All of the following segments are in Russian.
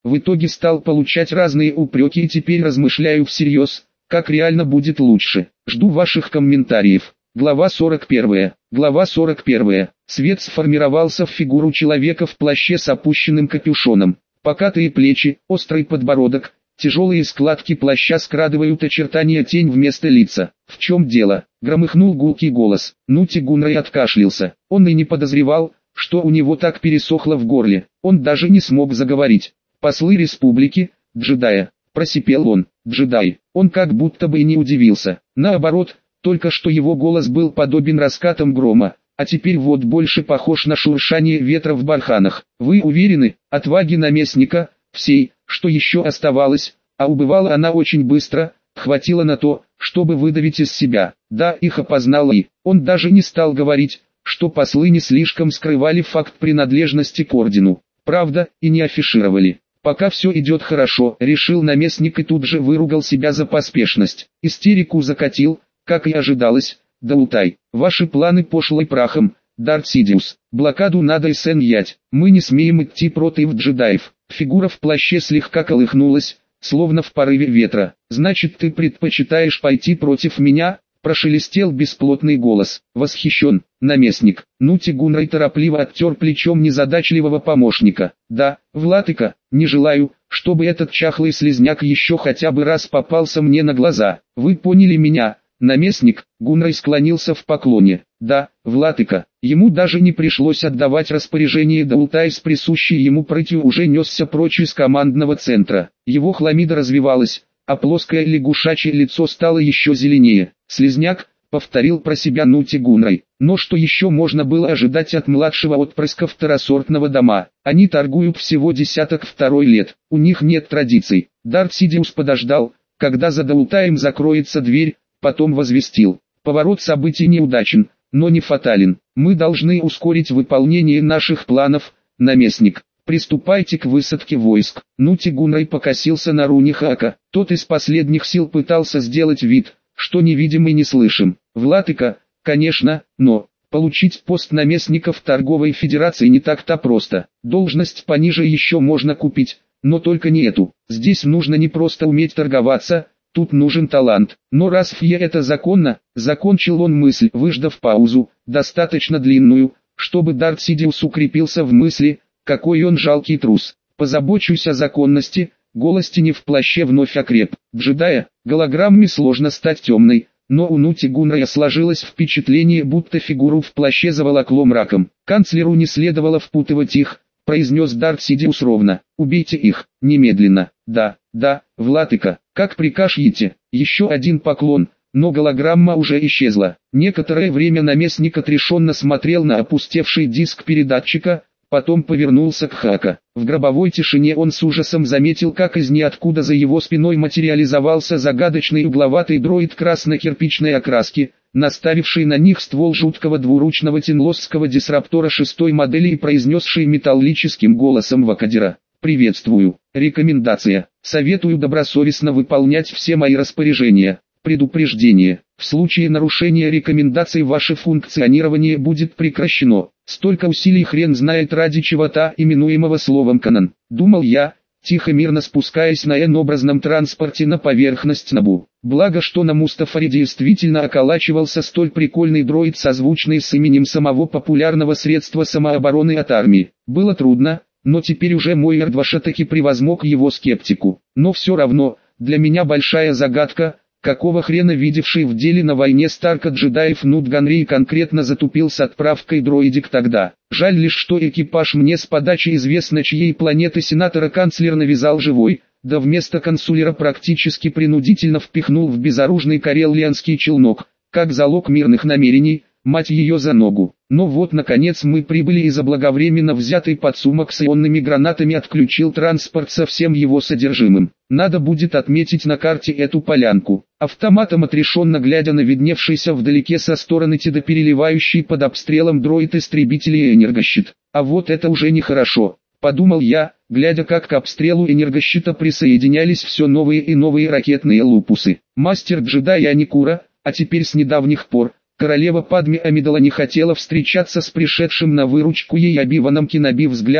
В итоге стал получать разные упреки и теперь размышляю всерьез, как реально будет лучше. Жду ваших комментариев. Глава 41. Глава 41. Свет сформировался в фигуру человека в плаще с опущенным капюшоном. Покатые плечи, острый подбородок, тяжелые складки плаща скрадывают очертания тень вместо лица. «В чем дело?» — громыхнул гулкий голос. Нути Гунрай откашлялся. Он и не подозревал, что у него так пересохло в горле. Он даже не смог заговорить. «Послы республики, джедая», — просипел он. «Джедай». Он как будто бы и не удивился. Наоборот, только что его голос был подобен раскатам грома, а теперь вот больше похож на шуршание ветра в барханах. «Вы уверены, отваги наместника, всей, что еще оставалось, а убывала она очень быстро, хватило на то, чтобы выдавить из себя?» Да, их опознал И. Он даже не стал говорить, что послы не слишком скрывали факт принадлежности к ордену. Правда, и не афишировали. «Пока все идет хорошо», — решил наместник и тут же выругал себя за поспешность. Истерику закатил, как и ожидалось. «Даултай, ваши планы пошлой прахом, Дарт Сидиус. Блокаду надо снять. Мы не смеем идти против джедаев». Фигура в плаще слегка колыхнулась, словно в порыве ветра. «Значит, ты предпочитаешь пойти против меня?» — прошелестел бесплотный голос. «Восхищен, наместник». Нути Гунрай торопливо оттер плечом незадачливого помощника. «Да, владыка, не желаю, чтобы этот чахлый слизняк еще хотя бы раз попался мне на глаза. Вы поняли меня, наместник?» Гунрай склонился в поклоне. «Да, владыка». Ему даже не пришлось отдавать распоряжение. Даултай с присущей ему прытью уже несся прочь из командного центра. Его хламида развивалась, а плоское лягушачье лицо стало еще зеленее. «Слизняк», — повторил про себя Нути Гунрай. Но что еще можно было ожидать от младшего отпрыска второсортного дома? Они торгуют всего 12 лет, у них нет традиций. Дарт Сидиус подождал, когда за Даултаем закроется дверь, потом возвестил: «Поворот событий неудачен, но не фатален. Мы должны ускорить выполнение наших планов, наместник. Приступайте к высадке войск». Нути Гунрай покосился на Рунихака. Тот из последних сил пытался сделать вид, что не видим и не слышим. «Владыка, конечно, но получить пост наместника в торговой федерации не так-то просто. Должность пониже еще можно купить, но только не эту. Здесь нужно не просто уметь торговаться, тут нужен талант. Но раз фье это законно», закончил он мысль, выждав паузу, достаточно длинную, чтобы Дарт Сидиус укрепился в мысли, какой он жалкий трус. «Позабочусь о законности». Голос тени в плаще вновь окреп. Джедая, голограмме сложно стать темной, но у Нути Гунрая сложилось впечатление, будто фигуру в плаще заволокло мраком. «Канцлеру не следовало впутывать их», — произнес Дарт Сидиус ровно. «Убейте их, немедленно». «Да, да, владыка, как прикажете». Еще один поклон, но голограмма уже исчезла. Некоторое время наместник отрешенно смотрел на опустевший диск передатчика, потом повернулся к Хака. В гробовой тишине он с ужасом заметил, как из ниоткуда за его спиной материализовался загадочный угловатый дроид красно-кирпичной окраски, наставивший на них ствол жуткого двуручного тинлосского дисраптора 6-й модели и произнесший металлическим голосом Вакадера: «Приветствую. Рекомендация. Советую добросовестно выполнять все мои распоряжения. Предупреждение. В случае нарушения рекомендаций ваше функционирование будет прекращено». Столько усилий хрен знает ради чего-то, именуемого словом канон. Думал я, тихо мирно спускаясь на N-образном транспорте на поверхность Набу. Благо, что на Мустафаре действительно околачивался столь прикольный дроид, созвучный с именем самого популярного средства самообороны от армии. Было трудно, но теперь уже мой R2 таки превозмог его скептику. Но все равно, для меня большая загадка, какого хрена видевший в деле на войне Старка джедаев Нут Ганрей конкретно затупил с отправкой дроидик тогда. Жаль лишь, что экипаж мне с подачи известно чьей планеты сенатора-канцлер навязал живой, да вместо консулера практически принудительно впихнул в безоружный карелианский челнок, как залог мирных намерений, мать ее за ногу. Но вот наконец мы прибыли, и заблаговременно взятый подсумок с ионными гранатами отключил транспорт со всем его содержимым. Надо будет отметить на карте эту полянку. Автоматом отрешенно глядя на видневшийся вдалеке со стороны Тида переливающий под обстрелом дроид-истребителей энергощит. А вот это уже нехорошо, подумал я, глядя как к обстрелу энергощита присоединялись все новые и новые ракетные лупусы. Мастер-джедай Аникура, а теперь с недавних пор королева Падме Амидала не хотела встречаться с пришедшим на выручку ей Оби-Ваном Кеноби взглядом,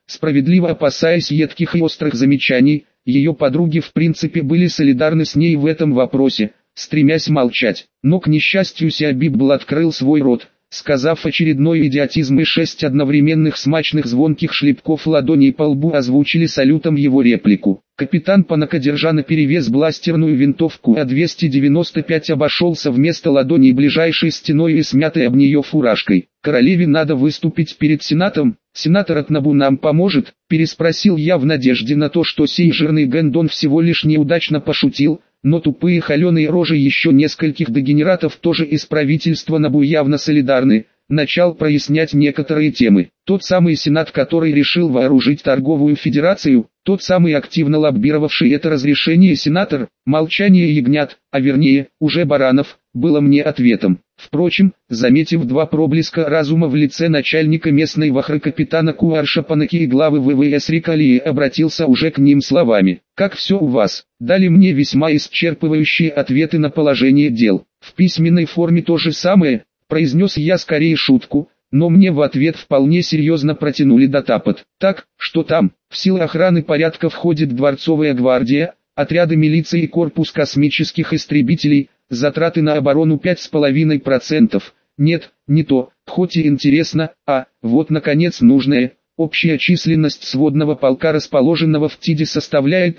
справедливо опасаясь едких и острых замечаний. Ее подруги в принципе были солидарны с ней в этом вопросе, стремясь молчать. Но к несчастью Сиабибл открыл свой рот, сказав очередной идиотизм, и 6 одновременных смачных звонких шлепков ладоней по лбу озвучили салютом его реплику. Капитан Панака, держа наперевес бластерную винтовку А-295, обошелся вместо ладоней ближайшей стеной и смятой об нее фуражкой. «Королеве надо выступить перед Сенатом. Сенатор Атнабу нам поможет?» – переспросил я в надежде на то, что сей жирный Гэндон всего лишь неудачно пошутил. Но тупые холеные рожи еще нескольких дегенератов тоже из правительства Набу явно солидарны. Начал прояснять некоторые темы. Тот самый Сенат, который решил вооружить торговую федерацию, тот самый активно лоббировавший это разрешение сенатор, молчание ягнят, а вернее, уже баранов, было мне ответом. Впрочем, заметив два проблеска разума в лице начальника местной вахры капитана Куарша Панаки и главы ВВС Рикалии, обратился уже к ним словами: «Как все у вас?» Дали мне весьма исчерпывающие ответы на положение дел. В письменной форме то же самое, произнес я скорее шутку, но мне в ответ вполне серьезно протянули дотапот. Так, что там? В силы охраны порядка входит дворцовая гвардия, отряды милиции и корпус космических истребителей, затраты на оборону 5,5%. Нет, не то, хоть и интересно, вот наконец нужное. Общая численность сводного полка, расположенного в Тиде, составляет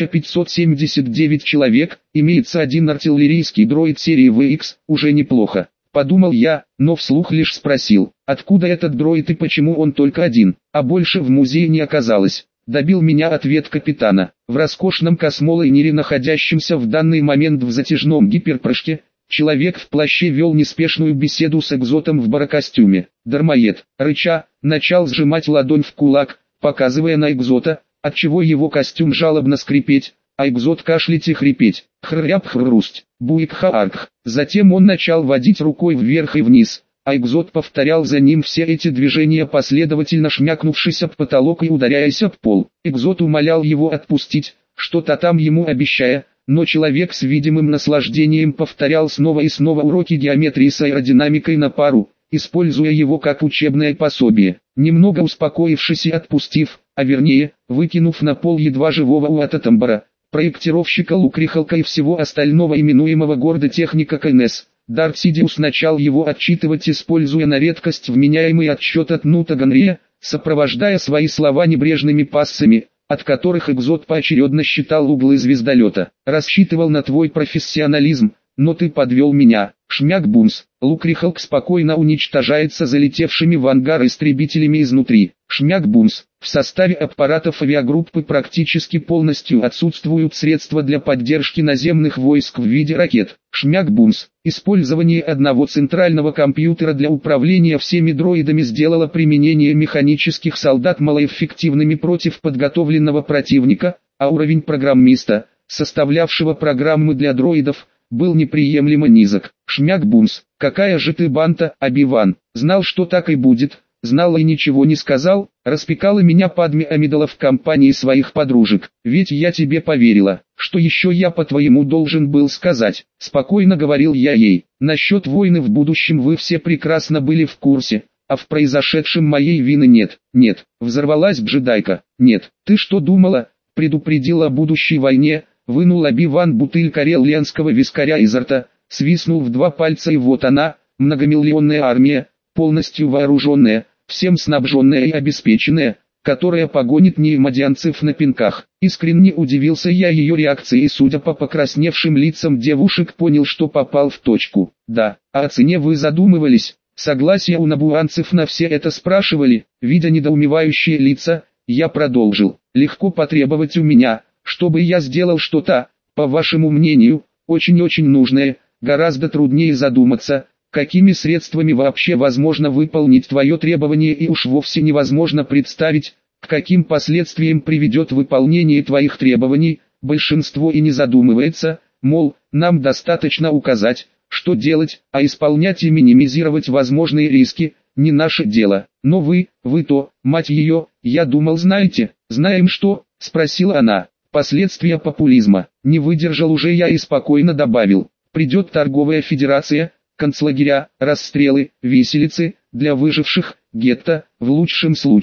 1579 человек, имеется один артиллерийский дроид серии VX, уже неплохо. Подумал я, но вслух лишь спросил, откуда этот дроид и почему он только один, а больше в музее не оказалось. Добил меня ответ капитана. В роскошном космолайнере, находящемся в данный момент в затяжном гиперпрыжке, человек в плаще вел неспешную беседу с экзотом в барокостюме. Дармоед, рыча, начал сжимать ладонь в кулак, показывая на экзота, отчего его костюм жалобно скрипеть, а экзот кашлять и хрипеть. Хряп-хрусть, буик-хаарх. Затем он начал водить рукой вверх и вниз, а экзот повторял за ним все эти движения, последовательно шмякнувшись об потолок и ударяясь об пол. Экзот умолял его отпустить, что-то там ему обещая, но человек с видимым наслаждением повторял снова и снова уроки геометрии с аэродинамикой на пару, используя его как учебное пособие. Немного успокоившись и отпустив, а вернее, выкинув на пол едва живого Уататамбара, проектировщика Лукрихалка и всего остального, именуемого гордо техника КНС, Дарт Сидиус начал его отчитывать, используя на редкость вменяемый отсчет от Нута Ганрия, сопровождая свои слова небрежными пассами, от которых экзот поочередно считал углы звездолета. «Рассчитывал на твой профессионализм, но ты подвел меня». Шмяк-бумс. Лукрихалк спокойно уничтожается залетевшими в ангар истребителями изнутри. Шмяк-бумс. В составе аппаратов авиагруппы практически полностью отсутствуют средства для поддержки наземных войск в виде ракет. Шмяк-бумс. Использование одного центрального компьютера для управления всеми дроидами сделало применение механических солдат малоэффективными против подготовленного противника, а уровень программиста, составлявшего программы для дроидов, был неприемлемо низок. Шмяк-бумс. Какая же ты банта, Оби-Ван. Знал, что так и будет. Знал и ничего не сказал. Распекала меня Падме Амидала в компании своих подружек. Ведь я тебе поверила. Что еще я по-твоему должен был сказать? Спокойно говорил я ей. Насчет войны в будущем вы все прекрасно были в курсе. А в произошедшем моей вины нет. Нет. Взорвалась джедайка. Нет. Ты что думала? Предупредил о будущей войне. Вынул Оби-Ван бутыль карелианского вискаря изо рта, свистнул в два пальца, и вот она, многомиллионная армия, полностью вооруженная, всем снабженная и обеспеченная, которая погонит неймодианцев на пинках. Искренне удивился я ее реакции и, судя по покрасневшим лицам девушек, понял, что попал в точку. Да, а о цене вы задумывались? Согласие у набуанцев на все это спрашивали? Видя недоумевающие лица, я продолжил. Легко потребовать у меня, чтобы я сделал что-то, по вашему мнению, очень-очень нужное. Гораздо труднее задуматься, какими средствами вообще возможно выполнить твое требование, и уж вовсе невозможно представить, к каким последствиям приведет выполнение твоих требований. Большинство и не задумывается, мол, нам достаточно указать, что делать, а исполнять и минимизировать возможные риски – не наше дело. Но вы то, мать ее, я думал, знаете. Знаем что? Спросила она. Последствия популизма. Не выдержал уже я и спокойно добавил. Придет торговая федерация, концлагеря, расстрелы, виселицы, для выживших, гетто, в лучшем случае,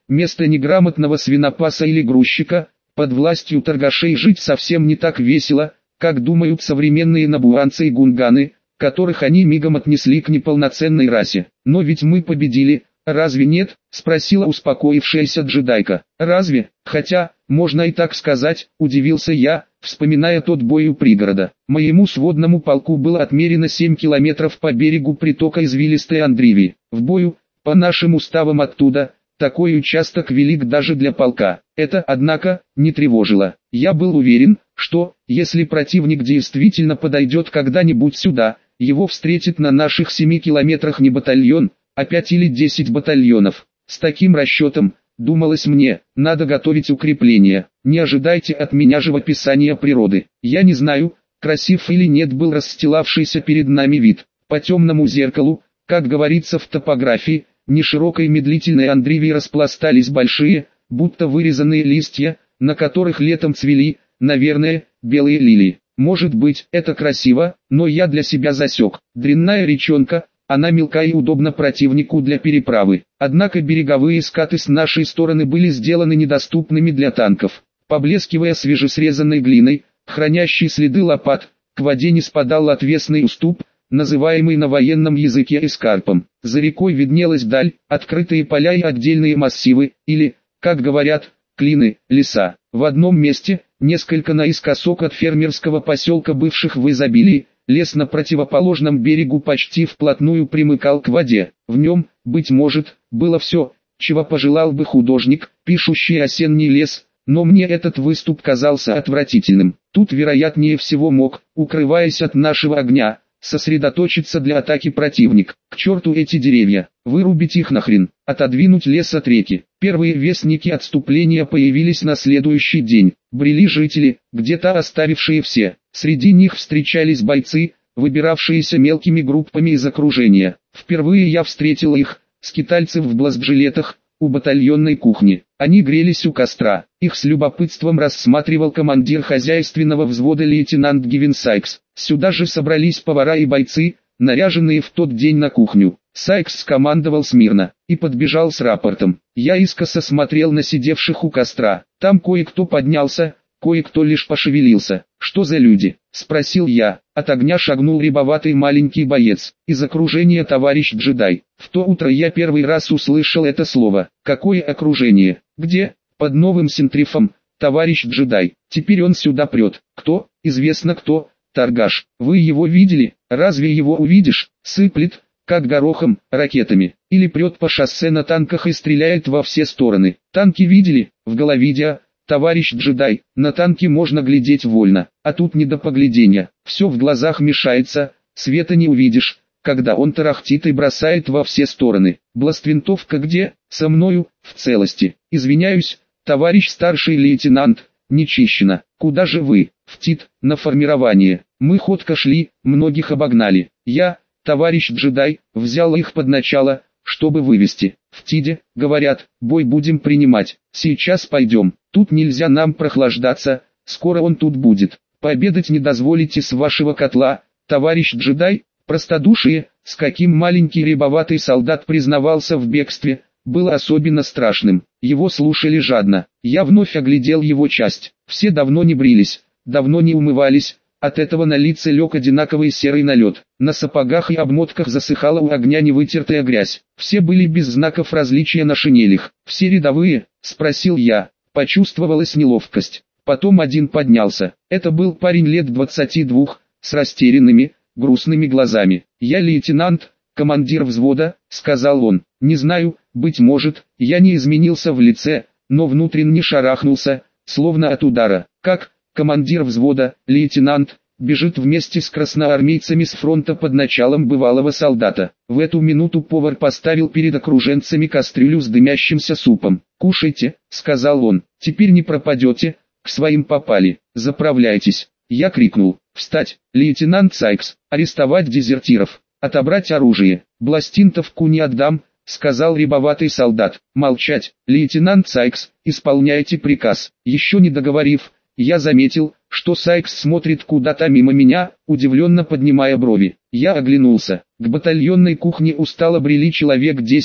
место неграмотного свинопаса или грузчика, под властью торгашей жить совсем не так весело, как думают современные набуанцы и гунганы, которых они мигом отнесли к неполноценной расе. Но ведь мы победили, разве нет? Спросила успокоившаяся джедайка. Разве? Хотя, можно и так сказать, удивился я, вспоминая тот бой у пригорода. Моему сводному полку было отмерено 7 километров по берегу притока извилистой Андривии. В бою, по нашим уставам оттуда, такой участок велик даже для полка. Это, однако, не тревожило. Я был уверен, что, если противник действительно подойдет когда-нибудь сюда, его встретит на наших 7 километрах не батальон, а 5 или 10 батальонов. С таким расчетом, думалось мне, надо готовить укрепления. Не ожидайте от меня живописания природы. Я не знаю, красив или нет был расстилавшийся перед нами вид. По темному зеркалу, как говорится в топографии, неширокой медлительной Андривии распластались большие, будто вырезанные листья, на которых летом цвели, наверное, белые лилии. Может быть, это красиво, но я для себя засек. Дрянная речонка, она мелка и удобна противнику для переправы. Однако береговые скаты с нашей стороны были сделаны недоступными для танков. Поблескивая свежесрезанной глиной, хранящей следы лопат, к воде не спадал отвесный уступ, называемый на военном языке эскарпом. За рекой виднелась даль, открытые поля и отдельные массивы, или, как говорят, клины, леса. В одном месте, несколько наискосок от фермерского поселка бывших в изобилии, лес на противоположном берегу почти вплотную примыкал к воде. В нем, быть может, было все, чего пожелал бы художник, пишущий осенний лес, но мне этот выступ казался отвратительным. Тут вероятнее всего мог, укрываясь от нашего огня, сосредоточиться для атаки противник. К черту эти деревья, вырубить их нахрен, отодвинуть лес от реки. Первые вестники отступления появились на следующий день. Брели жители, где-то оставившие все. Среди них встречались бойцы, выбиравшиеся мелкими группами из окружения. Впервые я встретил их, скитальцев в бластжилетах, у батальонной кухни. Они грелись у костра. Их с любопытством рассматривал командир хозяйственного взвода лейтенант Гивен Сайкс. Сюда же собрались повара и бойцы, наряженные в тот день на кухню. Сайкс скомандовал смирно и подбежал с рапортом. Я искоса смотрел на сидевших у костра. Там кое-кто поднялся, кое-кто лишь пошевелился. «Что за люди?» — спросил я. От огня шагнул рябоватый маленький боец. Из окружения товарищ джедай. В то утро я первый раз услышал это слово. Какое окружение? Где? Под новым синтрифом, товарищ джедай. Теперь он сюда прет. Кто? Известно кто. Торгаш. Вы его видели? Разве его увидишь? Сыплет, как горохом, ракетами. Или прет по шоссе на танках и стреляет во все стороны. Танки видели? В головидео. Товарищ джедай, на танки можно глядеть вольно, а тут не до поглядения. Все в глазах мешается, света не увидишь, когда он тарахтит и бросает во все стороны. Бластвинтовка где? Со мною, в целости. Извиняюсь, товарищ старший лейтенант, Нечищина. Куда же вы? В ТИТ, на формирование. Мы ходко шли, многих обогнали. Я, товарищ джедай, взял их под начало, чтобы вывести. В ТИДе, говорят, бой будем принимать. Сейчас пойдем. Тут нельзя нам прохлаждаться, скоро он тут будет. Пообедать не дозволите с вашего котла, товарищ джедай. Простодушие, с каким маленький рябоватый солдат признавался в бегстве, было особенно страшным. Его слушали жадно. Я вновь оглядел его часть. Все давно не брились, давно не умывались. От этого на лице лег одинаковый серый налет. На сапогах и обмотках засыхала у огня невытертая грязь. Все были без знаков различия на шинелях. «Все рядовые?» — спросил я. Почувствовалась неловкость. Потом один поднялся. Это был парень лет 22, с растерянными, грустными глазами. «Я лейтенант, командир взвода», — сказал он. «Не знаю, быть может, я не изменился в лице, но внутренне шарахнулся, словно от удара. Как командир взвода, лейтенант, бежит вместе с красноармейцами с фронта под началом бывалого солдата. В эту минуту повар поставил перед окруженцами кастрюлю с дымящимся супом. «Кушайте», — сказал он, — «теперь не пропадете, к своим попали, заправляйтесь». Я крикнул: «Встать, лейтенант Сайкс, арестовать дезертиров, отобрать оружие, бластинтовку не отдам», — сказал рябоватый солдат. «Молчать, лейтенант Сайкс, исполняйте приказ». Еще не договорив, я заметил, что Сайкс смотрит куда-то мимо меня, удивленно поднимая брови. Я оглянулся. К батальонной кухне устало брели человек 10,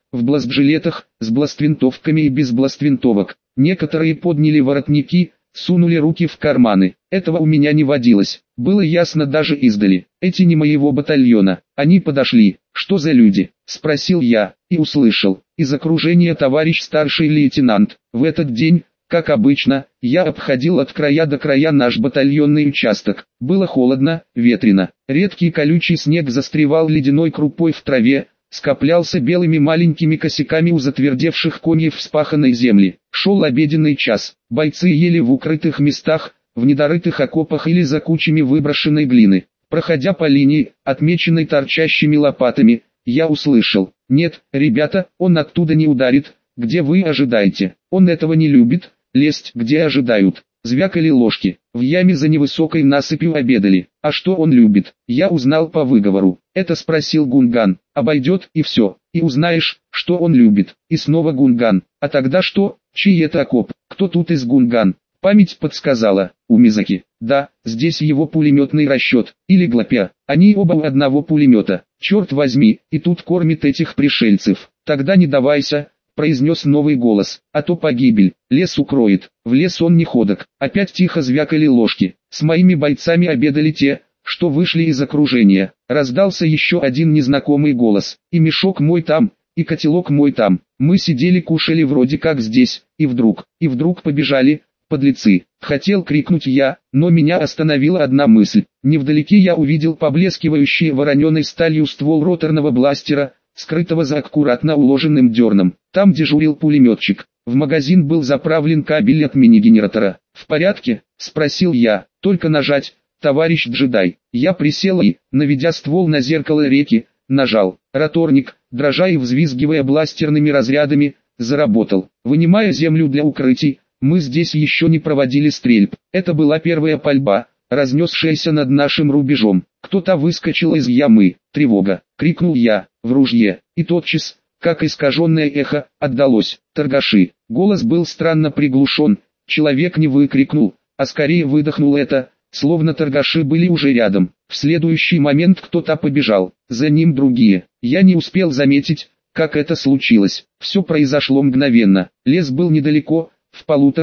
в бластжилетах, с бластвинтовками и без бластвинтовок. Некоторые подняли воротники, сунули руки в карманы. Этого у меня не водилось. Было ясно даже издали. Эти не моего батальона. Они подошли. «Что за люди?» – спросил я, и услышал. «Из окружения товарищ старший лейтенант». В этот день, как обычно, я обходил от края до края наш батальонный участок. Было холодно, ветрено. Редкий колючий снег застревал ледяной крупой в траве, скоплялся белыми маленькими косяками у затвердевших комьев вспаханной земли. Шел обеденный час. Бойцы ели в укрытых местах, в недорытых окопах или за кучами выброшенной глины. Проходя по линии, отмеченной торчащими лопатами, я услышал: «Нет, ребята, он оттуда не ударит, где вы ожидаете. Он этого не любит, лезть где ожидают». Звякали ложки. В яме за невысокой насыпью обедали. А что он любит, я узнал по выговору. Это спросил Гунган. Обойдет и все. И узнаешь, что он любит. И снова Гунган. А тогда что? Чей это окоп? Кто тут из Гунган? Память подсказала. У Мизаки. Да, здесь его пулеметный расчет. Или Глапя. Они оба у одного пулемета. Черт возьми, и тут кормит этих пришельцев. Тогда не давайся, произнес новый голос, а то погибель. Лес укроет. В лес он не ходок. Опять тихо звякали ложки. С моими бойцами обедали те, что вышли из окружения. Раздался еще один незнакомый голос. И мешок мой там, и котелок мой там. Мы сидели кушали вроде как здесь, и вдруг побежали, подлецы. Хотел крикнуть я, но меня остановила одна мысль. Невдалеке я увидел поблескивающий вороненой сталью ствол роторного бластера, скрытого за аккуратно уложенным дерном. Там дежурил пулеметчик. В магазин был заправлен кабель от мини-генератора. «В порядке?» – спросил я. «Только нажать, товарищ джедай». Я присел и, наведя ствол на зеркало реки, нажал. Роторник, дрожа и взвизгивая бластерными разрядами, заработал. Вынимая землю для укрытий, мы здесь еще не проводили стрельб. Это была первая пальба, разнесшаяся над нашим рубежом. Кто-то выскочил из ямы. «Тревога!» — крикнул я, в ружье. И тотчас, как искаженное эхо, отдалось. «Торгаши!» Голос был странно приглушен. Человек не выкрикнул, а скорее выдохнул это, словно торгаши были уже рядом. В следующий момент кто-то побежал. За ним другие. Я не успел заметить, как это случилось. Все произошло мгновенно. Лес был недалеко, в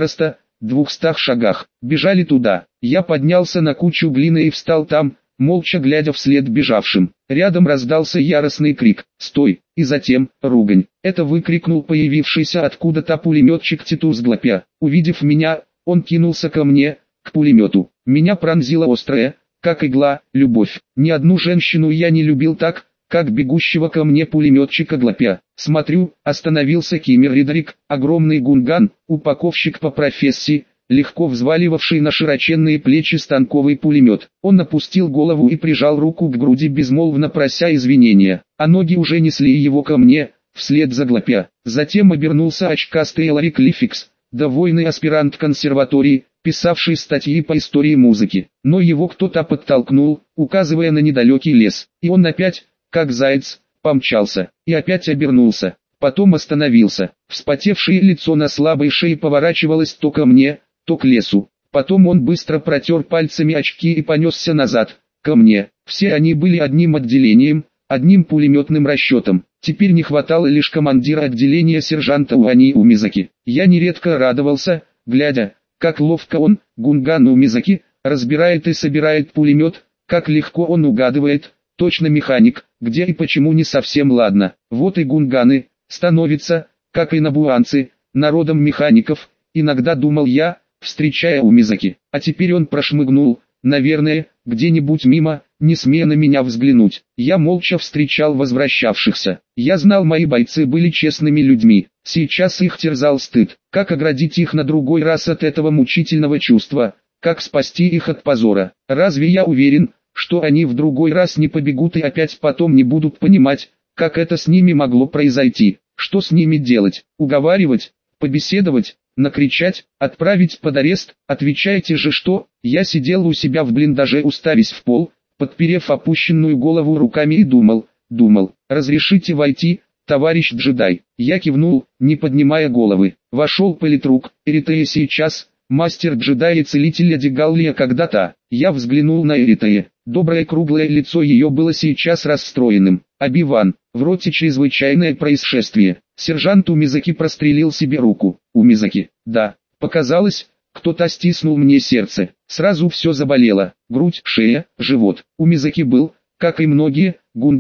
150-200 шагах. Бежали туда. Я поднялся на кучу глины и встал там, молча глядя вслед бежавшим. Рядом раздался яростный крик «Стой!» и затем ругань. Это выкрикнул появившийся откуда-то пулеметчик Титус Глапя. Увидев меня, он кинулся ко мне, к пулемету. Меня пронзила острая, как игла, любовь. Ни одну женщину я не любил так, как бегущего ко мне пулеметчика Глапя. Смотрю, остановился Киммер Ридрик, огромный гунган, упаковщик по профессии, легко взваливавший на широченные плечи станковый пулемет. Он опустил голову и прижал руку к груди, безмолвно прося извинения, а ноги уже несли его ко мне, вслед за Глапя. Затем обернулся очкастый Эларик Лификс, довольный аспирант консерватории, писавший статьи по истории музыки. Но его кто-то подтолкнул, указывая на недалекий лес, и он опять, как заяц, помчался, и опять обернулся. Потом остановился. Вспотевшее лицо на слабой шее поворачивалось то ко мне, то к лесу. Потом он быстро протер пальцами очки и понесся назад, ко мне. Все они были одним отделением, одним пулеметным расчетом. Теперь не хватало лишь командира отделения сержанта Уани Умизаки. Я нередко радовался, глядя, как ловко он, Гунган Умизаки, разбирает и собирает пулемет, как легко он угадывает, точно механик, где и почему не совсем ладно. Вот и гунганы, становятся, как и набуанцы, народом механиков, иногда думал я, встречая Умизаки. А теперь он прошмыгнул, наверное, где-нибудь мимо, не смея на меня взглянуть. Я молча встречал возвращавшихся. Я знал, мои бойцы были честными людьми. Сейчас их терзал стыд. Как оградить их на другой раз от этого мучительного чувства? Как спасти их от позора? Разве я уверен, что они в другой раз не побегут и опять потом не будут понимать, как это с ними могло произойти? Что с ними делать? Уговаривать? Побеседовать? Накричать? Отправить под арест? Отвечайте же что? Я сидел у себя в блиндаже, уставясь в пол, подперев опущенную голову руками и думал. «Разрешите войти, товарищ джедай?» Я кивнул, не поднимая головы. Вошел политрук, Эритея сейчас, мастер джедая и целитель Адигаллия когда-то. Я взглянул на Эритея. Доброе круглое лицо ее было сейчас расстроенным. Оби-Ван, в роте чрезвычайное происшествие. Сержант Умизаки прострелил себе руку. Умизаки, да, показалось, кто-то стиснул мне сердце. Сразу все заболело. Грудь, шея, живот. Умизаки был, как и многие,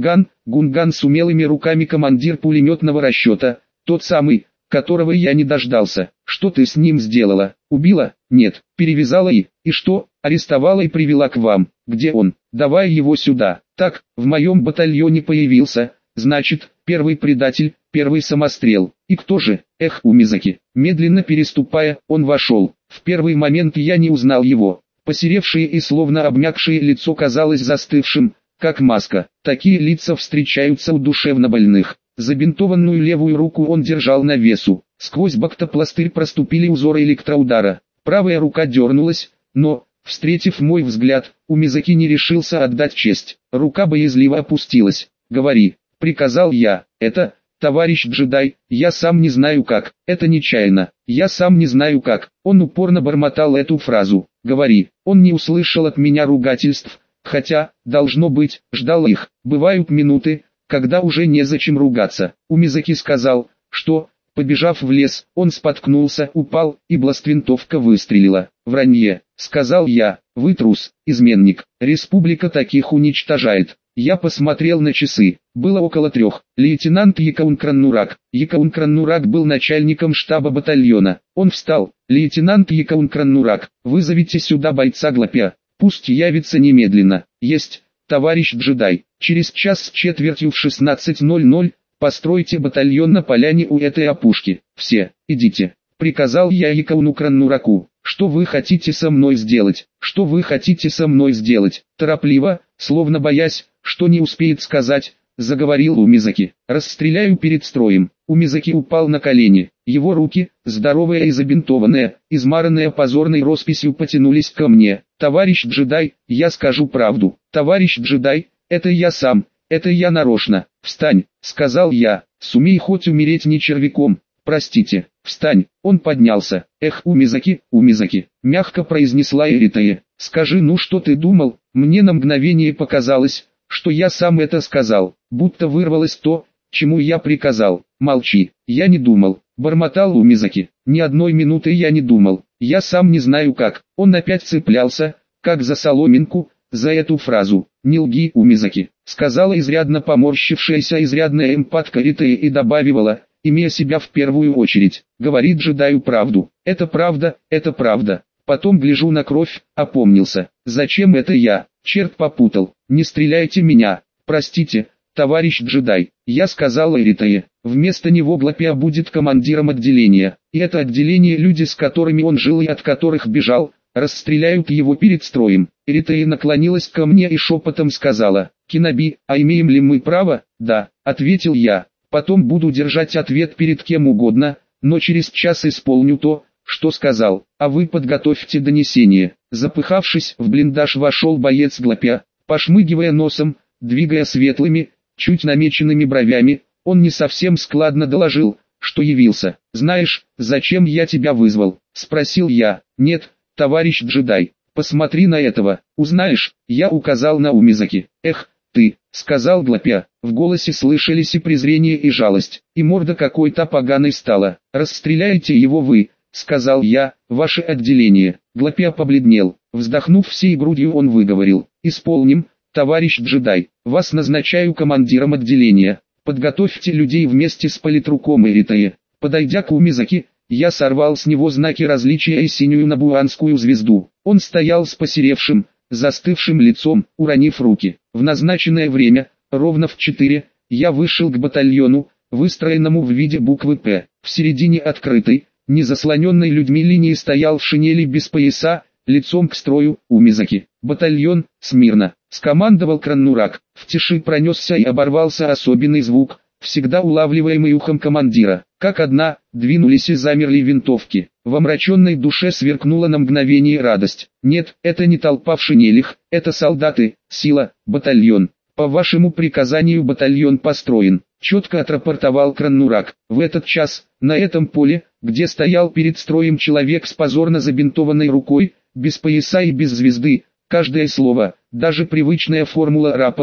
Гунган с умелыми руками командир пулеметного расчета, тот самый, которого я не дождался. Что ты с ним сделала? Убила? Нет. Перевязала и что? Арестовала и привела к вам. Где он? Давай его сюда. Так, в моем батальоне появился, значит, первый предатель, первый самострел. И кто же? Эх, Умизаки. Медленно переступая, он вошел. В первый момент я не узнал его. Посеревшее и словно обмякшее лицо казалось застывшим, как маска. Такие лица встречаются у душевнобольных. Забинтованную левую руку он держал на весу. Сквозь бактопластырь проступили узоры электроудара. Правая рука дернулась, но, встретив мой взгляд, Умизаки не решился отдать честь. Рука боязливо опустилась. «Говори», — приказал я. «Это, товарищ джедай, я сам не знаю как. Это нечаянно. Я сам не знаю как». Он упорно бормотал эту фразу. «Говори». Он не услышал от меня ругательств, хотя, должно быть, ждал их. Бывают минуты, когда уже незачем ругаться. Умизаки сказал, что, побежав в лес, он споткнулся, упал, и бластвинтовка выстрелила. «Вранье», — сказал я, — «вы трус, изменник, республика таких уничтожает». Я посмотрел на часы, было около 3. Лейтенант Якаункраннурак. Якаункраннурак был начальником штаба батальона. Он встал. «Лейтенант Якаункраннурак, вызовите сюда бойца Глапя, пусть явится немедленно». «Есть, товарищ джедай». Через час с четвертью в 16:00, постройте батальон на поляне у этой опушки. Все, идите. Приказал я Якаункраннураку. «Что вы хотите со мной сделать? Что вы хотите со мной сделать?» Торопливо, словно боясь, что не успеет сказать, заговорил Умизаки. «Расстреляю перед строем». Умизаки упал на колени. Его руки, здоровые и забинтованные, измаранные позорной росписью, потянулись ко мне. «Товарищ джедай, я скажу правду. Товарищ джедай, это я сам, это я нарочно. Встань», — сказал я, — «сумей хоть умереть не червяком. Простите, встань». Он поднялся. «Эх, Умизаки, Умизаки», — мягко произнесла Эритая. «Скажи, ну что ты думал?» Мне на мгновение показалось, что я сам это сказал, будто вырвалось то, чему я приказал. «Молчи, я не думал», — бормотал Умизаки. «Ни одной минуты я не думал, я сам не знаю как». Он опять цеплялся, как за соломинку, за эту фразу. «Не лги, Умизаки», — сказала изрядно поморщившаяся изрядная эмпатка Эритая и добавила, имея себя в первую очередь: «Говорит джедаю правду». «Это правда, это правда». Потом гляжу на кровь, опомнился. «Зачем это я? Черт попутал. Не стреляйте меня. Простите, товарищ джедай». Я сказал Эритае. Вместо него Глапиа будет командиром отделения. И это отделение, люди, с которыми он жил и от которых бежал, расстреляют его перед строем. Эритая наклонилась ко мне и шепотом сказала: «Киноби, а имеем ли мы право?» «Да», — ответил я. «Потом буду держать ответ перед кем угодно, но через час исполню то, что сказал, а вы подготовьте донесение». Запыхавшись, в блиндаж вошел боец Глапя. Пошмыгивая носом, двигая светлыми, чуть намеченными бровями, он не совсем складно доложил, что явился. «Знаешь, зачем я тебя вызвал?» — спросил я. «Нет, товарищ джедай, посмотри на этого, узнаешь». Я указал на Умизаки. «Эх, ты», — сказал Глапя. В голосе слышались и презрение, и жалость, и морда какой-то поганой стала. «Расстреляете его вы», — сказал я, — «ваше отделение». Глапя побледнел. Вздохнув всей грудью, он выговорил: «Исполним, товарищ джедай. Вас назначаю командиром отделения. Подготовьте людей вместе с политруком Эритае». Подойдя к Умизаки, я сорвал с него знаки различия и синюю набуанскую звезду. Он стоял с посеревшим, застывшим лицом, уронив руки. В назначенное время, ровно в 4, я вышел к батальону, выстроенному в виде буквы «П». В середине открытой, не заслоненной людьми линии стоял в шинели без пояса, лицом к строю, Умизаки. «Батальон, смирно!» — скомандовал Краннурак. В тиши пронесся и оборвался особенный звук, всегда улавливаемый ухом командира. Как одна, двинулись и замерли винтовки. В омраченной душе сверкнула на мгновение радость. «Нет, это не толпа в шинелях, это солдаты, сила, батальон. По вашему приказанию батальон построен», — четко отрапортовал Краннурак. В этот час, на этом поле, где стоял перед строем человек с позорно забинтованной рукой, без пояса и без звезды, каждое слово, даже привычная формула рапорта,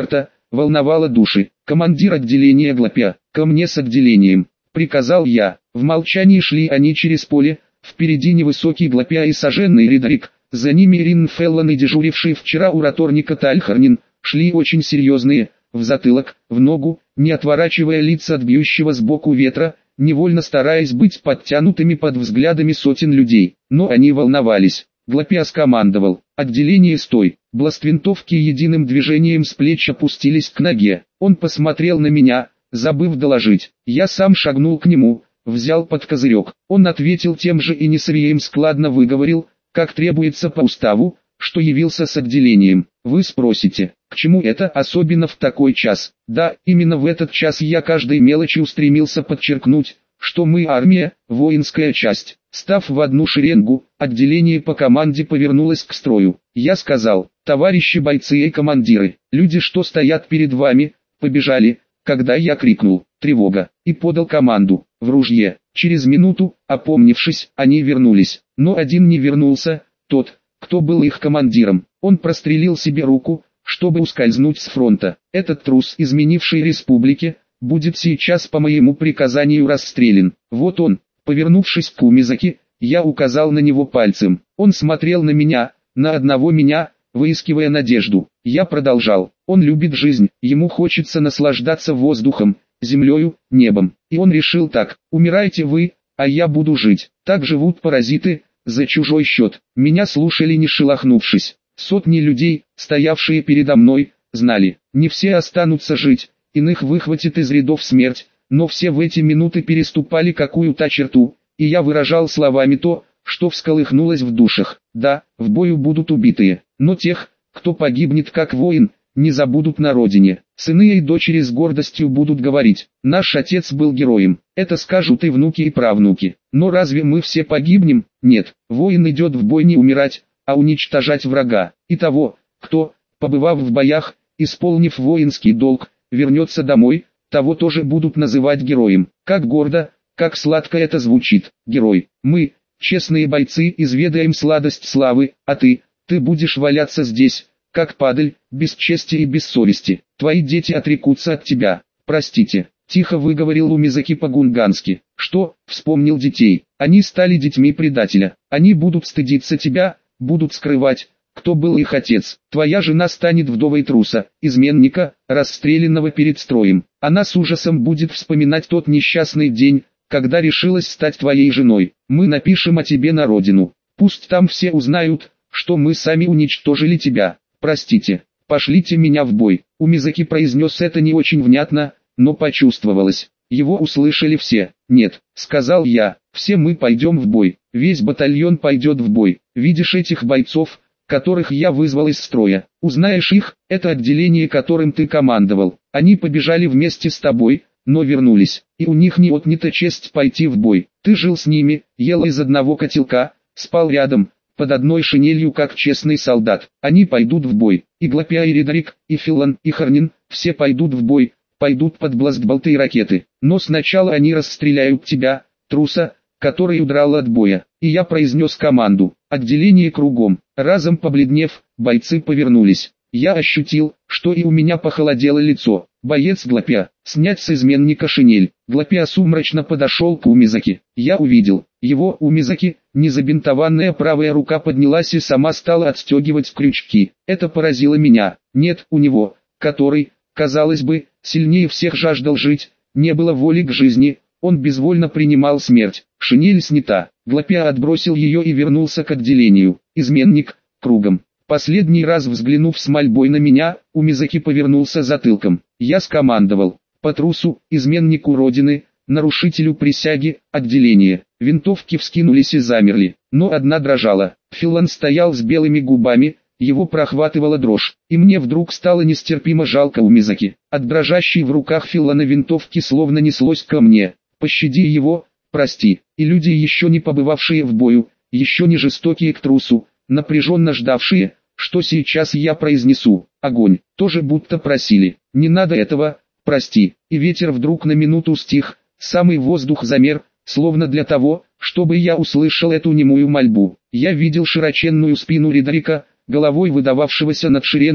волновало души. «Командир отделения Глопя, ко мне с отделением», — приказал я. В молчании шли они через поле, впереди невысокий Глопя и сожженный Ридрик, за ними Рин Феллон и дежуривший вчера у роторника Тальхарнин, шли очень серьезные, в затылок, в ногу, не отворачивая лица от бьющего сбоку ветра, невольно стараясь быть подтянутыми под взглядами сотен людей. Но они волновались. Глопя скомандовал: «Отделение, стой!» Бластвинтовки единым движением с плеч опустились к ноге. Он посмотрел на меня, забыв доложить. Я сам шагнул к нему, взял под козырек. Он ответил тем же и не совсем складно выговорил, как требуется по уставу, что явился с отделением. Вы спросите, к чему это, особенно в такой час? Да, именно в этот час я каждой мелочи устремился подчеркнуть, что мы армия, воинская часть. Став в одну шеренгу, отделение по команде повернулось к строю. Я сказал: «Товарищи бойцы и командиры, люди, что стоят перед вами, побежали», когда я крикнул «Тревога!» и подал команду «В ружье». Через минуту, опомнившись, они вернулись. Но один не вернулся, тот, кто был их командиром. Он прострелил себе руку, чтобы ускользнуть с фронта. Этот трус, изменивший республике, будет сейчас по моему приказанию расстрелян. Вот он. Повернувшись к Умизаки, я указал на него пальцем. Он смотрел на меня, на одного меня, выискивая надежду. Я продолжал: он любит жизнь, ему хочется наслаждаться воздухом, землею, небом. И он решил так: умирайте вы, а я буду жить. Так живут паразиты, за чужой счет. Меня слушали не шелохнувшись. Сотни людей, стоявшие передо мной, знали, не все останутся жить, иных выхватит из рядов смерть, но все в эти минуты переступали какую-то черту, и я выражал словами то, что всколыхнулось в душах. Да, в бою будут убитые, но тех, кто погибнет как воин, не забудут на родине. Сыны и дочери с гордостью будут говорить: наш отец был героем. Это скажут и внуки, и правнуки. Но разве мы все погибнем? Нет, воин идет в бой не умирать, а уничтожать врага. И того, кто, побывав в боях, исполнив воинский долг, вернется домой, того тоже будут называть героем. Как гордо, как сладко это звучит. Герой. Мы, честные бойцы, изведаем сладость славы, а ты будешь валяться здесь, как падаль, без чести и без совести. Твои дети отрекутся от тебя. Простите, тихо выговорил Умизаки по-гунгански. Что, вспомнил детей? Они стали детьми предателя. Они будут стыдиться тебя, будут скрывать, кто был их отец. Твоя жена станет вдовой труса, изменника, расстрелянного перед строем. Она с ужасом будет вспоминать тот несчастный день, когда решилась стать твоей женой. Мы напишем о тебе на родину. Пусть там все узнают, что мы сами уничтожили тебя. Простите, пошлите меня в бой». Умизаки произнес это не очень внятно, но почувствовалось. Его услышали все. «Нет», — сказал я, — «все мы пойдем в бой. Весь батальон пойдет в бой. Видишь этих бойцов, которых я вызвал из строя? Узнаешь их, это отделение, которым ты командовал. Они побежали вместе с тобой, но вернулись, и у них не отнята честь пойти в бой. Ты жил с ними, ел из одного котелка, спал рядом, под одной шинелью, как честный солдат. Они пойдут в бой. И Глопя, и Ридрик, и Феллон, и Харнин, все пойдут в бой, пойдут под бластболты и ракеты. Но сначала они расстреляют тебя, труса, который удрал от боя». И я произнес команду. Отделение кругом. Разом побледнев, бойцы повернулись. Я ощутил, что и у меня похолодело лицо. Боец Глопя, снять с изменника шинель. Глопя сумрачно подошел к Умизаки. Я увидел, его Умизаки, незабинтованная правая рука поднялась и сама стала отстегивать крючки. Это поразило меня. Нет, у него, который, казалось бы, сильнее всех жаждал жить, не было воли к жизни, он безвольно принимал смерть. Шинель снята. Глопя отбросил ее и вернулся к отделению. Изменник, кругом. Последний раз взглянув с мольбой на меня, Умизаки повернулся затылком. Я скомандовал: по трусу, изменнику родины, нарушителю присяги, отделение. Винтовки вскинулись и замерли, но одна дрожала. Феллон стоял с белыми губами, его прохватывала дрожь, и мне вдруг стало нестерпимо жалко Умизаки. От дрожащей в руках Феллона винтовки словно неслось ко мне. «Пощади его, прости». И люди, еще не побывавшие в бою, еще не жестокие к трусу, напряженно ждавшие, что сейчас я произнесу. Огонь, тоже будто просили: «Не надо этого, прости». И ветер вдруг на минуту стих, самый воздух замер, словно для того, чтобы я услышал эту немую мольбу. Я видел широченную спину Ридрика, головой выдававшегося над шеренгой,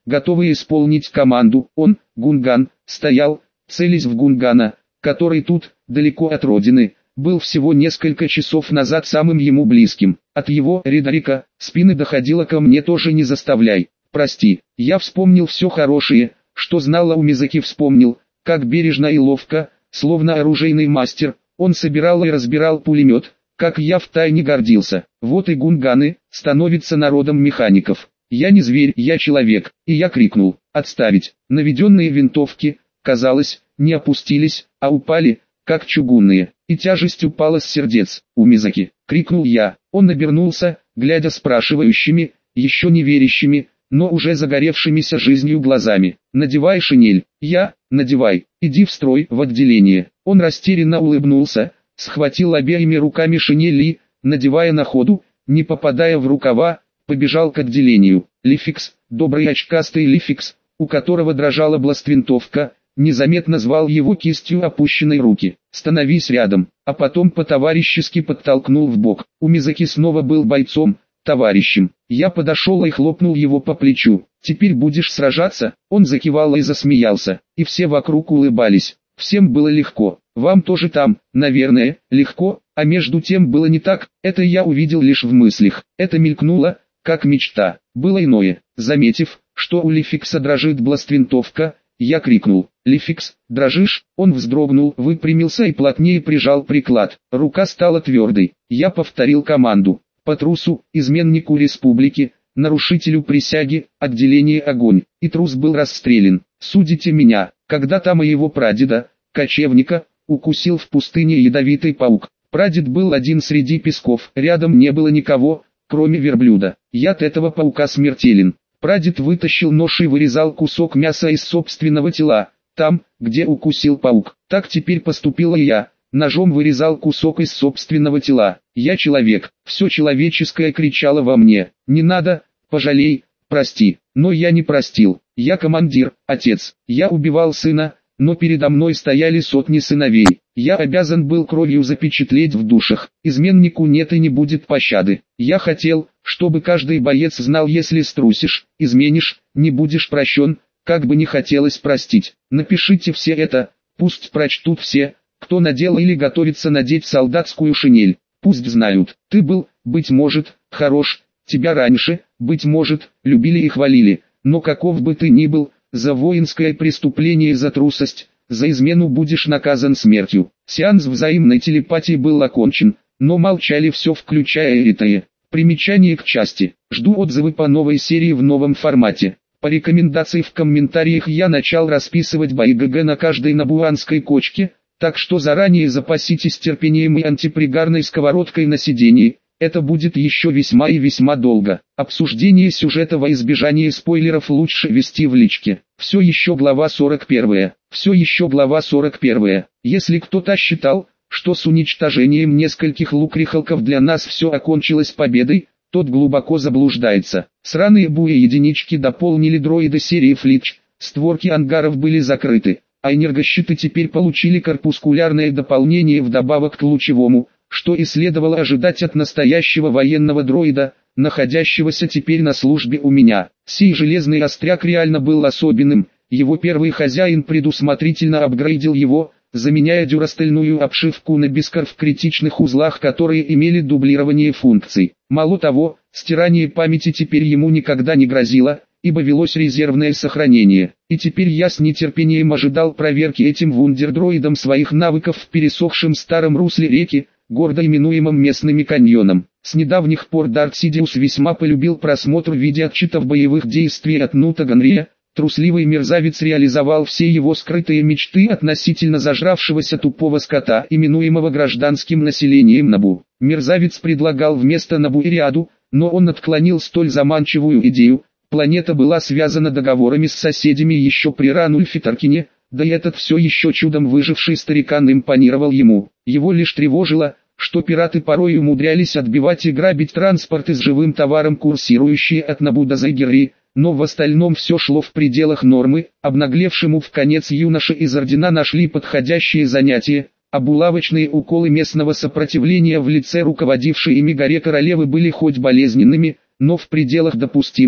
готовые исполнить команду. Он, Гунган, стоял, целясь в Гунгана, который тут, далеко от родины, был всего несколько часов назад самым ему близким. От его, Ридарика, спины доходило ко мне тоже не заставляй. Прости, я вспомнил все хорошее, что знала у Мизаки, вспомнил, как бережно и ловко, словно оружейный мастер, он собирал и разбирал пулемет, как я втайне гордился. Вот и гунганы становятся народом механиков. Я не зверь, я человек, и я крикнул: «Отставить!» Наведенные винтовки, казалось, не опустились, а упали, как чугунные, и тяжесть упала с сердец. «У Мизаки!» — крикнул я. Он обернулся, глядя спрашивающими, еще не верящими, но уже загоревшимися жизнью глазами. «Надевай шинель!» «Я, надевай, иди в строй, в отделение!» Он растерянно улыбнулся, схватил обеими руками шинель и, надевая на ходу, не попадая в рукава, побежал к отделению. Лификс, добрый очкастый Лификс, у которого дрожала бластвинтовка, незаметно звал его кистью опущенной руки: «Становись рядом», а потом по-товарищески подтолкнул в бок. У Мизаки снова был бойцом, товарищем. Я подошел и хлопнул его по плечу. «Теперь будешь сражаться?» Он закивал и засмеялся, и все вокруг улыбались. Всем было легко. Вам тоже там, наверное, легко, а между тем было не так. Это я увидел лишь в мыслях. Это мелькнуло, как мечта. Было иное. Заметив, что у Лификса дрожит бластвинтовка, я крикнул: «Лификс, дрожишь?» Он вздрогнул, выпрямился и плотнее прижал приклад. Рука стала твердой. Я повторил команду: «По трусу, изменнику республики, нарушителю присяги, отделение огонь». И трус был расстрелян. Судите меня, когда-то моего прадеда, кочевника, укусил в пустыне ядовитый паук. Прадед был один среди песков, рядом не было никого, кроме верблюда. Яд этого паука смертелен. Прадед вытащил нож и вырезал кусок мяса из собственного тела, там, где укусил паук. Так теперь поступила и я, ножом вырезал кусок из собственного тела. Я человек, все человеческое кричало во мне: «Не надо, пожалей, прости». Но я не простил. Я командир, отец. Я убивал сына, но передо мной стояли сотни сыновей. Я обязан был кровью запечатлеть в душах: изменнику нет и не будет пощады. Я хотел, чтобы каждый боец знал: если струсишь, изменишь, не будешь прощен, как бы не хотелось простить. Напишите все это, пусть прочтут все, кто надел или готовится надеть солдатскую шинель. Пусть знают: ты был, быть может, хорош, тебя раньше, быть может, любили и хвалили, но каков бы ты ни был, за воинское преступление и за трусость, за измену будешь наказан смертью. Сеанс взаимной телепатии был окончен, но молчали все, включая Эритея. Примечание к части. Жду отзывы по новой серии в новом формате. По рекомендации в комментариях я начал расписывать бои ГГ на каждой набуанской кочке, так что заранее запаситесь терпением и антипригарной сковородкой на сидении. Это будет еще весьма и весьма долго. Обсуждение сюжета во избежание спойлеров лучше вести в личке. Все еще глава 41. Все еще глава 41. Если кто-то считал, что с уничтожением нескольких лукрихалков для нас все окончилось победой, тот глубоко заблуждается. Сраные буи-единички дополнили дроиды серии Флич, створки ангаров были закрыты, а энергощиты теперь получили корпускулярное дополнение вдобавок к лучевому, что и следовало ожидать от настоящего военного дроида, находящегося теперь на службе у меня. Сей железный остряк реально был особенным, его первый хозяин предусмотрительно апгрейдил его, заменяя дюрастальную обшивку на бискар в критичных узлах, которые имели дублирование функций. Мало того, стирание памяти теперь ему никогда не грозило, ибо велось резервное сохранение. И теперь я с нетерпением ожидал проверки этим вундердроидом своих навыков в пересохшем старом русле реки, гордо именуемым местными каньоном. С недавних пор Дарт Сидиус весьма полюбил просмотр видеоотчетов боевых действий от Нута Ганрия. Трусливый мерзавец реализовал все его скрытые мечты относительно зажравшегося тупого скота, именуемого гражданским населением Набу. Мерзавец предлагал вместо Набу Ириаду, но он отклонил столь заманчивую идею. Планета была связана договорами с соседями еще при Ранульфе Таркине, да и этот все еще чудом выживший старикан импонировал ему. Его лишь тревожило, что пираты порой умудрялись отбивать и грабить транспорты с живым товаром, курсирующие от Набу до Зайгерри, но в остальном все шло в пределах нормы. Обнаглевшему вконец юноше из Ордена нашли подходящее занятие, а булавочные уколы местного сопротивления в лице руководившей ими горе королевы были хоть болезненными, но в пределах допустимого.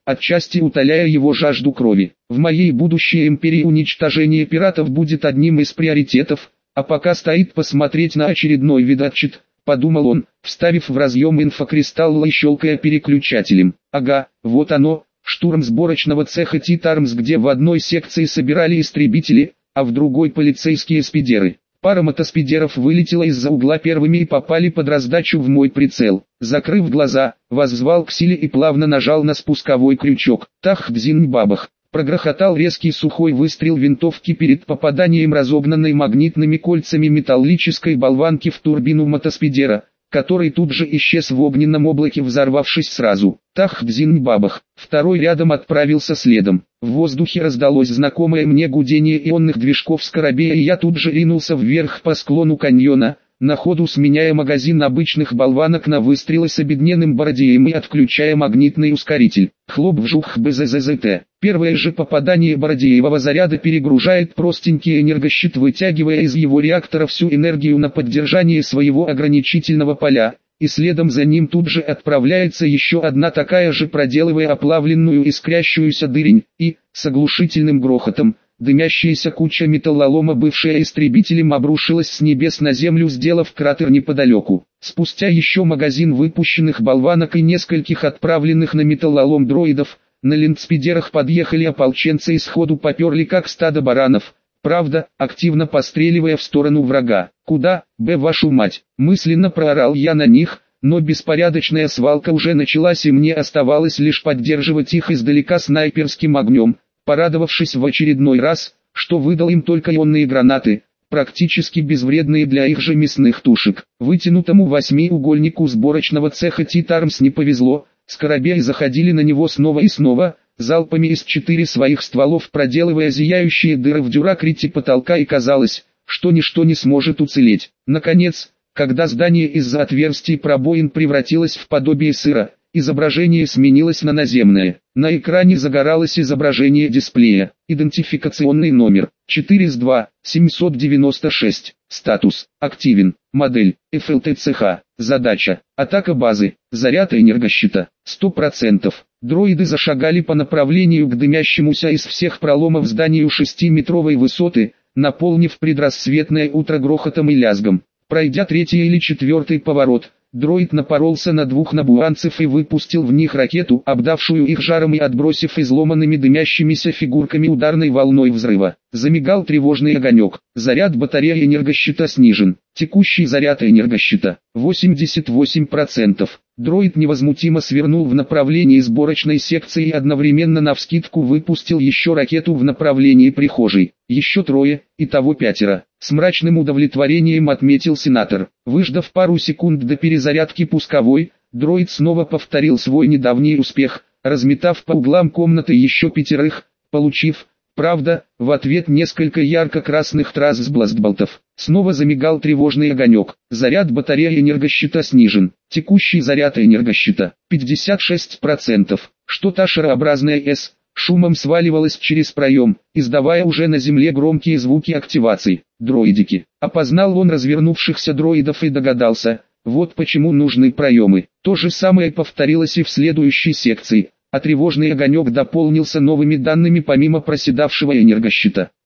отчасти утоляя его жажду крови. В моей будущей империи уничтожение пиратов будет одним из приоритетов, а пока стоит посмотреть на очередной видотчет, подумал он, вставив в разъем инфокристалла и щелкая переключателем. Ага, вот оно, штурм сборочного цеха Титармс, где в одной секции собирали истребители, а в другой полицейские спидеры. Пара мотоспидеров вылетела из-за угла первыми и попали под раздачу в мой прицел. Закрыв глаза, воззвал к силе и плавно нажал на спусковой крючок. Тах-бзинь-бабах. Прогрохотал резкий сухой выстрел винтовки перед попаданием разогнанной магнитными кольцами металлической болванки в турбину мотоспидера, который тут же исчез в огненном облаке, взорвавшись сразу. Тах-бзинь-бабах. Второй рядом отправился следом. В воздухе раздалось знакомое мне гудение ионных движков скоробея, и я тут же ринулся вверх по склону каньона, на ходу сменяя магазин обычных болванок на выстрелы с обедненным бородеем и отключая магнитный ускоритель. Хлоп-вжух БЗЗЗТ. Первое же попадание бородеевого заряда перегружает простенький энергощит, вытягивая из его реактора всю энергию на поддержание своего ограничительного поля, и следом за ним тут же отправляется еще одна такая же, проделывая оплавленную искрящуюся дырень, и, с оглушительным грохотом, дымящаяся куча металлолома, бывшая истребителем, обрушилась с небес на землю, сделав кратер неподалеку. Спустя еще магазин выпущенных болванок и нескольких отправленных на металлолом дроидов, на линдспидерах подъехали ополченцы и сходу поперли как стадо баранов, правда, активно постреливая в сторону врага. «Куда, вашу мать?» — мысленно проорал я на них, но беспорядочная свалка уже началась, и мне оставалось лишь поддерживать их издалека снайперским огнем, порадовавшись в очередной раз, что выдал им только ионные гранаты, практически безвредные для их же мясных тушек. Вытянутому восьмиугольнику сборочного цеха Титармс не повезло, скоробеи заходили на него снова и снова, залпами из 4 своих стволов проделывая зияющие дыры в дюракрите потолка, и казалось, что ничто не сможет уцелеть. Наконец, когда здание из-за отверстий пробоин превратилось в подобие сыра, изображение сменилось на наземное. На экране загоралось изображение дисплея. Идентификационный номер 402-796. Статус активен. Модель ФЛТЦХ. Задача атака базы. Заряд энергощита 100%. Дроиды зашагали по направлению к дымящемуся из всех проломов зданию 6-метровой высоты, наполнив предрассветное утро грохотом и лязгом. Пройдя 3-й или 4-й поворот, дроид напоролся на 2 набуанцев и выпустил в них ракету, обдавшую их жаром и отбросив изломанными дымящимися фигурками ударной волной взрыва. Замигал тревожный огонек. Заряд батареи энергощита снижен. Текущий заряд энергощита 88%. Дроид невозмутимо свернул в направлении сборочной секции и одновременно навскидку выпустил еще ракету в направлении прихожей. Еще 3, итого 5. С мрачным удовлетворением отметил сенатор. Выждав пару секунд до перезарядки пусковой, дроид снова повторил свой недавний успех, разметав по углам комнаты еще 5, получив, правда, в ответ несколько ярко-красных трасс с бластболтов. Снова замигал тревожный огонек. Заряд батареи энергощита снижен. Текущий заряд энергощита 56%. Что-то шарообразное «С» шумом сваливалось через проем, издавая уже на земле громкие звуки активации. Дроидики. Опознал он развернувшихся дроидов и догадался, вот почему нужны проемы. То же самое повторилось и в следующей секции, а тревожный огонек дополнился новыми данными помимо проседавшего энергощита.